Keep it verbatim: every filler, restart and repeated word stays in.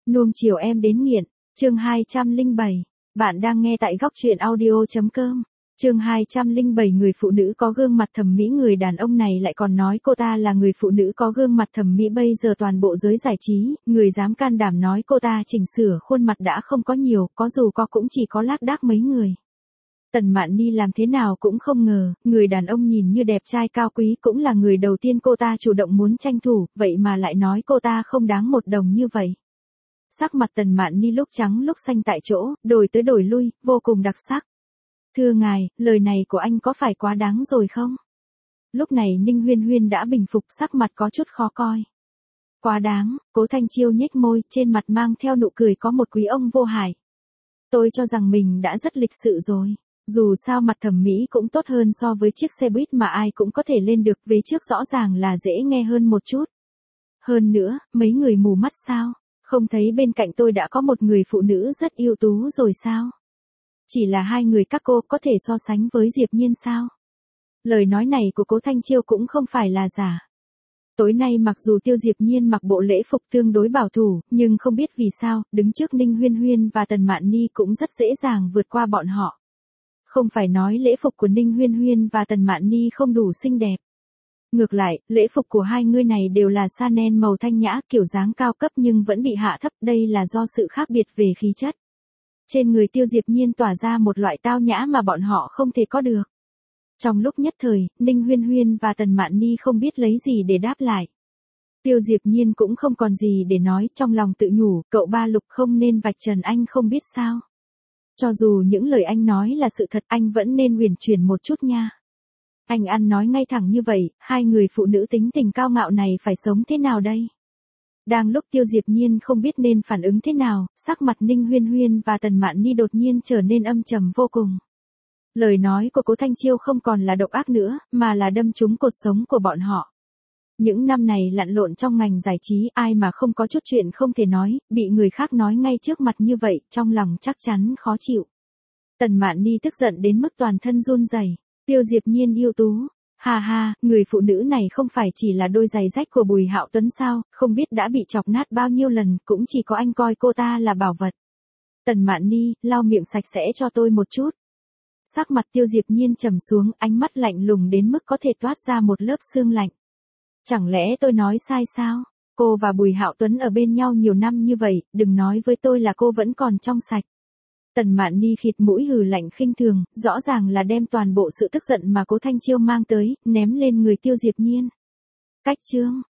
Nuông chiều em đến nghiện, chương hai trăm lẻ bảy. Bạn đang nghe tại góc truyện audio chấm com. Chương hai trăm lẻ bảy. Người phụ nữ có gương mặt thẩm mỹ. Người đàn ông này lại còn nói cô ta là người phụ nữ có gương mặt thẩm mỹ. Bây giờ toàn bộ giới giải trí, người dám can đảm nói cô ta chỉnh sửa khuôn mặt đã không có nhiều, có dù có cũng chỉ có lác đác mấy người. Tần Mạn Ni làm thế nào cũng không ngờ, người đàn ông nhìn như đẹp trai cao quý cũng là người đầu tiên cô ta chủ động muốn tranh thủ, vậy mà lại nói cô ta không đáng một đồng như vậy. Sắc mặt Tần Mạn Ni lúc trắng lúc xanh tại chỗ, đổi tới đổi lui, vô cùng đặc sắc. Thưa ngài, lời này của anh có phải quá đáng rồi không? Lúc này Ninh Huyên Huyên đã bình phục, sắc mặt có chút khó coi. Quá đáng, Cố Thanh Chiêu nhếch môi, trên mặt mang theo nụ cười có một quý ông vô hại. Tôi cho rằng mình đã rất lịch sự rồi. Dù sao mặt thẩm mỹ cũng tốt hơn so với chiếc xe buýt mà ai cũng có thể lên được, về trước rõ ràng là dễ nghe hơn một chút. Hơn nữa, mấy người mù mắt sao? Không thấy bên cạnh tôi đã có một người phụ nữ rất ưu tú rồi sao? Chỉ là hai người các cô có thể so sánh với Diệp Nhiên sao? Lời nói này của Cố Thanh Chiêu cũng không phải là giả. Tối nay mặc dù Tiêu Diệp Nhiên mặc bộ lễ phục tương đối bảo thủ, nhưng không biết vì sao, đứng trước Ninh Huyên Huyên và Tần Mạn Ni cũng rất dễ dàng vượt qua bọn họ. Không phải nói lễ phục của Ninh Huyên Huyên và Tần Mạn Ni không đủ xinh đẹp. Ngược lại, lễ phục của hai người này đều là Chanel màu thanh nhã, kiểu dáng cao cấp nhưng vẫn bị hạ thấp, đây là do sự khác biệt về khí chất. Trên người Tiêu Diệp Nhiên tỏa ra một loại tao nhã mà bọn họ không thể có được. Trong lúc nhất thời, Ninh Huyên Huyên và Tần Mạn Ni không biết lấy gì để đáp lại. Tiêu Diệp Nhiên cũng không còn gì để nói, trong lòng tự nhủ, cậu ba Lục không nên vạch trần anh không biết sao. Cho dù những lời anh nói là sự thật, anh vẫn nên huyền chuyển một chút nha. Anh ăn nói ngay thẳng như vậy, hai người phụ nữ tính tình cao ngạo này phải sống thế nào đây? Đang lúc Tiêu Diệp Nhiên không biết nên phản ứng thế nào, sắc mặt Ninh Huyên Huyên và Tần Mạn Ni đột nhiên trở nên âm trầm vô cùng. Lời nói của Cố Thanh Chiêu không còn là độc ác nữa, mà là đâm trúng cột sống của bọn họ. Những năm này lặn lộn trong ngành giải trí, ai mà không có chút chuyện không thể nói, bị người khác nói ngay trước mặt như vậy, trong lòng chắc chắn khó chịu. Tần Mạn Ni tức giận đến mức toàn thân run rẩy. Tiêu Diệp Nhiên ưu tú. Hà hà, người phụ nữ này không phải chỉ là đôi giày rách của Bùi Hạo Tuấn sao, không biết đã bị chọc nát bao nhiêu lần, cũng chỉ có anh coi cô ta là bảo vật. Tần Mạn Ni, lau miệng sạch sẽ cho tôi một chút. Sắc mặt Tiêu Diệp Nhiên trầm xuống, ánh mắt lạnh lùng đến mức có thể toát ra một lớp sương lạnh. Chẳng lẽ tôi nói sai sao? Cô và Bùi Hạo Tuấn ở bên nhau nhiều năm như vậy, đừng nói với tôi là cô vẫn còn trong sạch. Tần Mạn Ni khịt mũi hừ lạnh khinh thường, rõ ràng là đem toàn bộ sự tức giận mà Cố Thanh Chiêu mang tới, ném lên người Tiêu Diệp Nhiên. Cách chương,